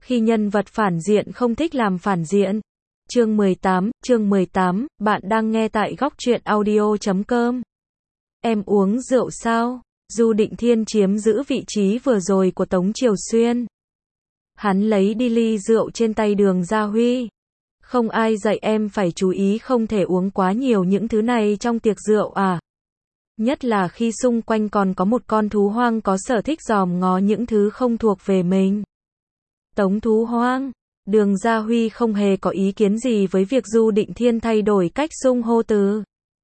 Khi nhân vật phản diện không thích làm phản diện. Chương 18, bạn đang nghe tại góc truyện audio.com. Em uống rượu sao? Du Định Thiên chiếm giữ vị trí vừa rồi của Tống Triều Xuyên. Hắn lấy đi ly rượu trên tay Đường Gia Huy. Không ai dạy em phải chú ý không thể uống quá nhiều những thứ này trong tiệc rượu à? Nhất là khi xung quanh còn có một con thú hoang có sở thích dòm ngó những thứ không thuộc về mình. Tống thú hoang. Đường Gia Huy không hề có ý kiến gì với việc Du Định Thiên thay đổi cách xưng hô từ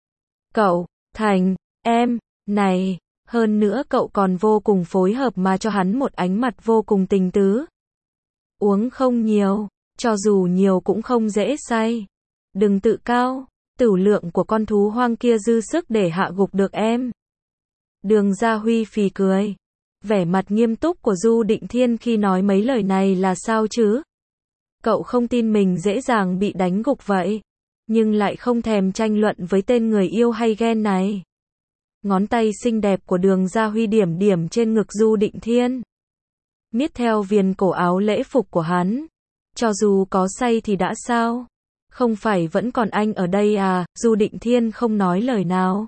cậu thành em này. Hơn nữa cậu còn vô cùng phối hợp mà cho hắn một ánh mặt vô cùng tình tứ. Uống không nhiều, cho dù nhiều cũng không dễ say. Đừng tự cao, tửu lượng của con thú hoang kia dư sức để hạ gục được em. Đường Gia Huy phì cười. Vẻ mặt nghiêm túc của Du Định Thiên khi nói mấy lời này là sao chứ? Cậu không tin mình dễ dàng bị đánh gục vậy, nhưng lại không thèm tranh luận với tên người yêu hay ghen này. Ngón tay xinh đẹp của Đường Gia Huy điểm điểm trên ngực Du Định Thiên, miết theo viền cổ áo lễ phục của hắn. Cho dù có say thì đã sao? Không phải vẫn còn anh ở đây à? Du Định Thiên không nói lời nào.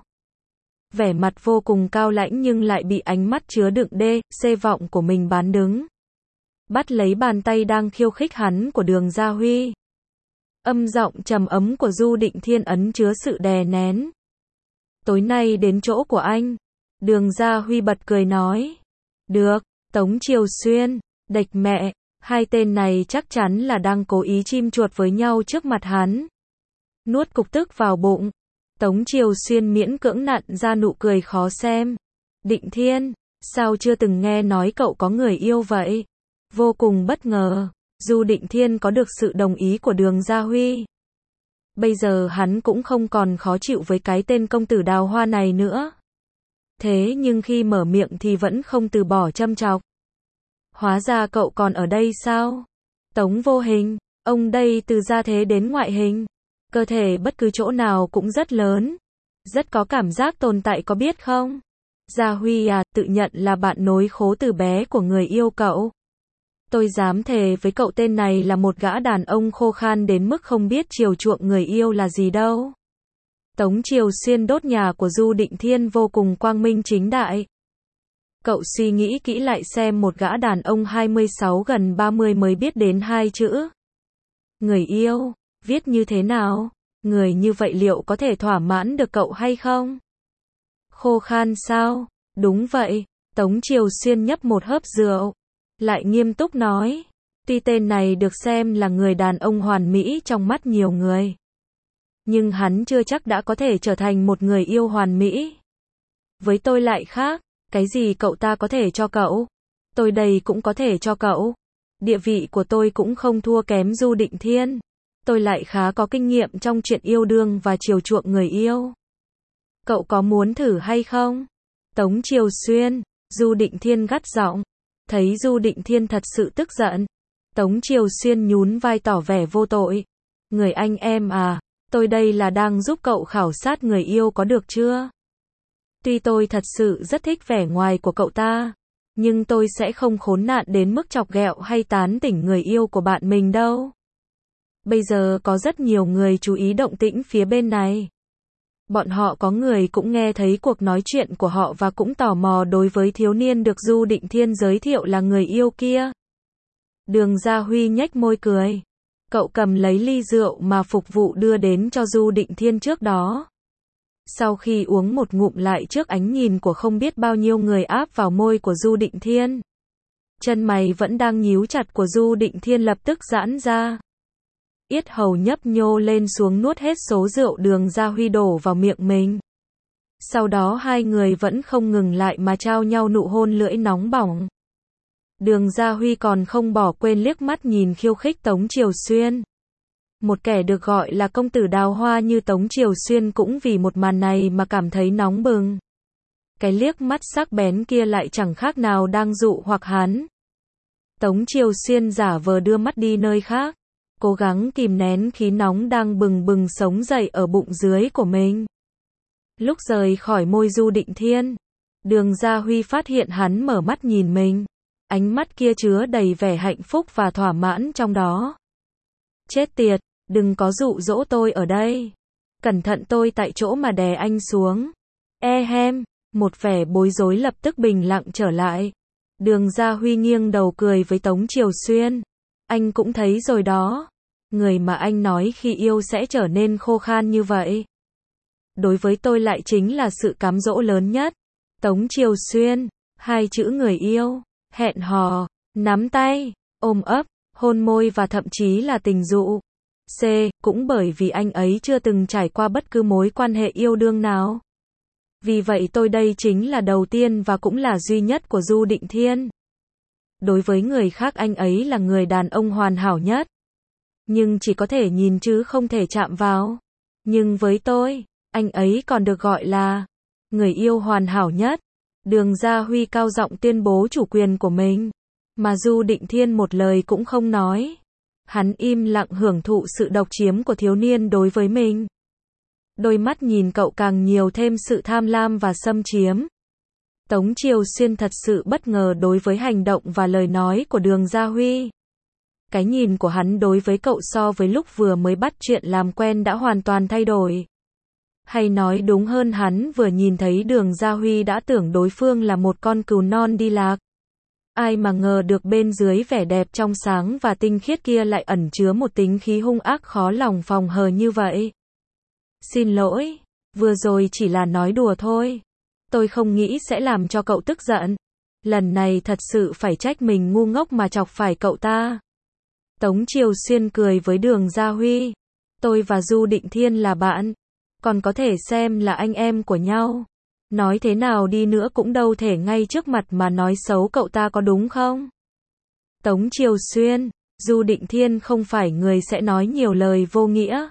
Vẻ mặt vô cùng cao lãnh nhưng lại bị ánh mắt chứa đựng xê vọng của mình bán đứng. Bắt lấy bàn tay đang khiêu khích hắn của Đường Gia Huy. Âm giọng trầm ấm của Du Định Thiên ẩn chứa sự đè nén. Tối nay đến chỗ của anh. Đường Gia Huy bật cười nói. Được. Tống Triều Xuyên, địch mẹ, hai tên này chắc chắn là đang cố ý chim chuột với nhau trước mặt hắn. Nuốt cục tức vào bụng. Tống Triều Xuyên miễn cưỡng nặn ra nụ cười khó xem. Định Thiên, sao chưa từng nghe nói cậu có người yêu vậy? Vô cùng bất ngờ, Du Định Thiên có được sự đồng ý của Đường Gia Huy. Bây giờ hắn cũng không còn khó chịu với cái tên công tử đào hoa này nữa. Thế nhưng khi mở miệng thì vẫn không từ bỏ châm chọc. Hóa ra cậu còn ở đây sao? Tống Vô Hình, ông đây từ gia thế đến ngoại hình, cơ thể bất cứ chỗ nào cũng rất lớn, rất có cảm giác tồn tại có biết không? Gia Huy à, tự nhận là bạn nối khố từ bé của người yêu cậu. Tôi dám thề với cậu tên này là một gã đàn ông khô khan đến mức không biết chiều chuộng người yêu là gì đâu. Tống Triều Xuyên đốt nhà của Du Định Thiên vô cùng quang minh chính đại. Cậu suy nghĩ kỹ lại xem một gã đàn ông 26 gần 30 mới biết đến hai chữ. Người yêu, viết như thế nào? Người như vậy liệu có thể thỏa mãn được cậu hay không? Khô khan sao? Đúng vậy. Tống Triều Xuyên nhấp một hớp rượu, lại nghiêm túc nói. Tuy tên này được xem là người đàn ông hoàn mỹ trong mắt nhiều người, nhưng hắn chưa chắc đã có thể trở thành một người yêu hoàn mỹ. Với tôi lại khác, cái gì cậu ta có thể cho cậu, tôi đây cũng có thể cho cậu. Địa vị của tôi cũng không thua kém Du Định Thiên. Tôi lại khá có kinh nghiệm trong chuyện yêu đương và chiều chuộng người yêu. Cậu có muốn thử hay không? Tống Triều Xuyên, Du Định Thiên gắt giọng. Thấy Du Định Thiên thật sự tức giận, Tống Triều Xuyên nhún vai tỏ vẻ vô tội. Người anh em à, tôi đây là đang giúp cậu khảo sát người yêu có được chưa? Tuy tôi thật sự rất thích vẻ ngoài của cậu ta, nhưng tôi sẽ không khốn nạn đến mức chọc ghẹo hay tán tỉnh người yêu của bạn mình đâu. Bây giờ có rất nhiều người chú ý động tĩnh phía bên này. Bọn họ có người cũng nghe thấy cuộc nói chuyện của họ và cũng tò mò đối với thiếu niên được Du Định Thiên giới thiệu là người yêu kia. Đường Gia Huy nhếch môi cười. Cậu cầm lấy ly rượu mà phục vụ đưa đến cho Du Định Thiên trước đó. Sau khi uống một ngụm lại trước ánh nhìn của không biết bao nhiêu người áp vào môi của Du Định Thiên, chân mày vẫn đang nhíu chặt của Du Định Thiên lập tức giãn ra. Yết hầu nhấp nhô lên xuống nuốt hết số rượu Đường Gia Huy đổ vào miệng mình. Sau đó hai người vẫn không ngừng lại mà trao nhau nụ hôn lưỡi nóng bỏng. Đường Gia Huy còn không bỏ quên liếc mắt nhìn khiêu khích Tống Triều Xuyên. Một kẻ được gọi là công tử đào hoa như Tống Triều Xuyên cũng vì một màn này mà cảm thấy nóng bừng. Cái liếc mắt sắc bén kia lại chẳng khác nào đang dụ hoặc hắn. Tống Triều Xuyên giả vờ đưa mắt đi nơi khác, cố gắng kìm nén khí nóng đang bừng bừng sống dậy ở bụng dưới của mình. Lúc rời khỏi môi Du Định Thiên, Đường Gia Huy phát hiện hắn mở mắt nhìn mình. ánh mắt kia chứa đầy vẻ hạnh phúc và thỏa mãn trong đó. Chết tiệt, đừng có dụ dỗ tôi ở đây. Cẩn thận tôi tại chỗ mà đè anh xuống. Một vẻ bối rối lập tức bình lặng trở lại. Đường Gia Huy nghiêng đầu cười với Tống Triều Xuyên. Anh cũng thấy rồi đó. Người mà anh nói khi yêu sẽ trở nên khô khan như vậy. Đối với tôi lại chính là sự cám dỗ lớn nhất. Tống Triều Xuyên, hai chữ người yêu, hẹn hò, nắm tay, ôm ấp, hôn môi và thậm chí là tình dụ. Cũng bởi vì anh ấy chưa từng trải qua bất cứ mối quan hệ yêu đương nào. Vì vậy tôi đây chính là đầu tiên và cũng là duy nhất của Du Định Thiên. Đối với người khác anh ấy là người đàn ông hoàn hảo nhất. Nhưng chỉ có thể nhìn chứ không thể chạm vào. Nhưng với tôi, anh ấy còn được gọi là người yêu hoàn hảo nhất. Đường Gia Huy cao giọng tuyên bố chủ quyền của mình. Mà Du Định Thiên một lời cũng không nói. Hắn im lặng hưởng thụ sự độc chiếm của thiếu niên đối với mình. Đôi mắt nhìn cậu càng nhiều thêm sự tham lam và xâm chiếm. Tống Triều Xuyên thật sự bất ngờ đối với hành động và lời nói của Đường Gia Huy. Cái nhìn của hắn đối với cậu so với lúc vừa mới bắt chuyện làm quen đã hoàn toàn thay đổi. Hay nói đúng hơn hắn vừa nhìn thấy Đường Gia Huy đã tưởng đối phương là một con cừu non đi lạc. Ai mà ngờ được bên dưới vẻ đẹp trong sáng và tinh khiết kia lại ẩn chứa một tính khí hung ác khó lòng phòng hờ như vậy. Xin lỗi, vừa rồi chỉ là nói đùa thôi. Tôi không nghĩ sẽ làm cho cậu tức giận. Lần này thật sự phải trách mình ngu ngốc mà chọc phải cậu ta. Tống Triều Xuyên cười với Đường Gia Huy. Tôi và Du Định Thiên là bạn. Còn có thể xem là anh em của nhau. Nói thế nào đi nữa cũng đâu thể ngay trước mặt mà nói xấu cậu ta có đúng không? Tống Triều Xuyên, Du Định Thiên không phải người sẽ nói nhiều lời vô nghĩa.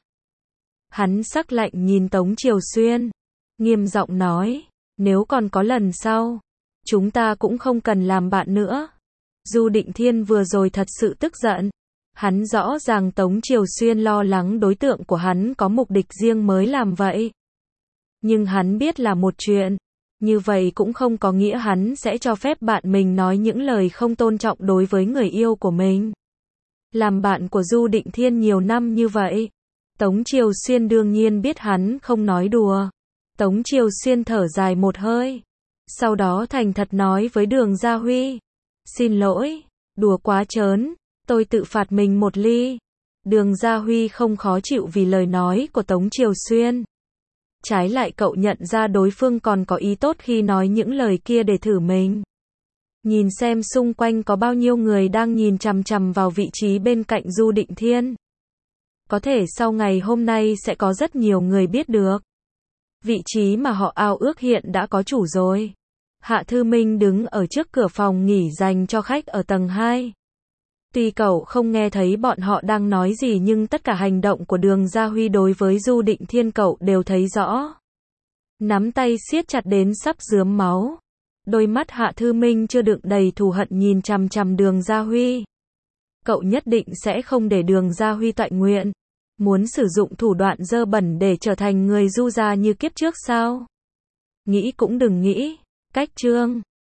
Hắn sắc lạnh nhìn Tống Triều Xuyên. Nghiêm giọng nói, nếu còn có lần sau, chúng ta cũng không cần làm bạn nữa. Du Định Thiên vừa rồi thật sự tức giận. Hắn rõ ràng Tống Triều Xuyên lo lắng đối tượng của hắn có mục đích riêng mới làm vậy. Nhưng hắn biết là một chuyện. Như vậy cũng không có nghĩa hắn sẽ cho phép bạn mình nói những lời không tôn trọng đối với người yêu của mình. Làm bạn của Du Định Thiên nhiều năm như vậy. Tống Triều Xuyên đương nhiên biết hắn không nói đùa. Tống Triều Xuyên thở dài một hơi. Sau đó thành thật nói với Đường Gia Huy. Xin lỗi, đùa quá trớn. Tôi tự phạt mình một ly. Đường Gia Huy không khó chịu vì lời nói của Tống Triều Xuyên. Trái lại cậu nhận ra đối phương còn có ý tốt khi nói những lời kia để thử mình. Nhìn xem xung quanh có bao nhiêu người đang nhìn chằm chằm vào vị trí bên cạnh Du Định Thiên. Có thể sau ngày hôm nay sẽ có rất nhiều người biết được. Vị trí mà họ ao ước hiện đã có chủ rồi. Hạ Thư Minh đứng ở trước cửa phòng nghỉ dành cho khách ở tầng 2. Tuy cậu không nghe thấy bọn họ đang nói gì nhưng tất cả hành động của Đường Gia Huy đối với Du Định Thiên cậu đều thấy rõ. Nắm tay siết chặt đến sắp rướm máu. Đôi mắt Hạ Thư Minh chưa đựng đầy thù hận nhìn chằm chằm Đường Gia Huy. Cậu nhất định sẽ không để Đường Gia Huy toại nguyện. Muốn sử dụng thủ đoạn dơ bẩn để trở thành người du gia như kiếp trước sao? Nghĩ cũng đừng nghĩ. Cách chương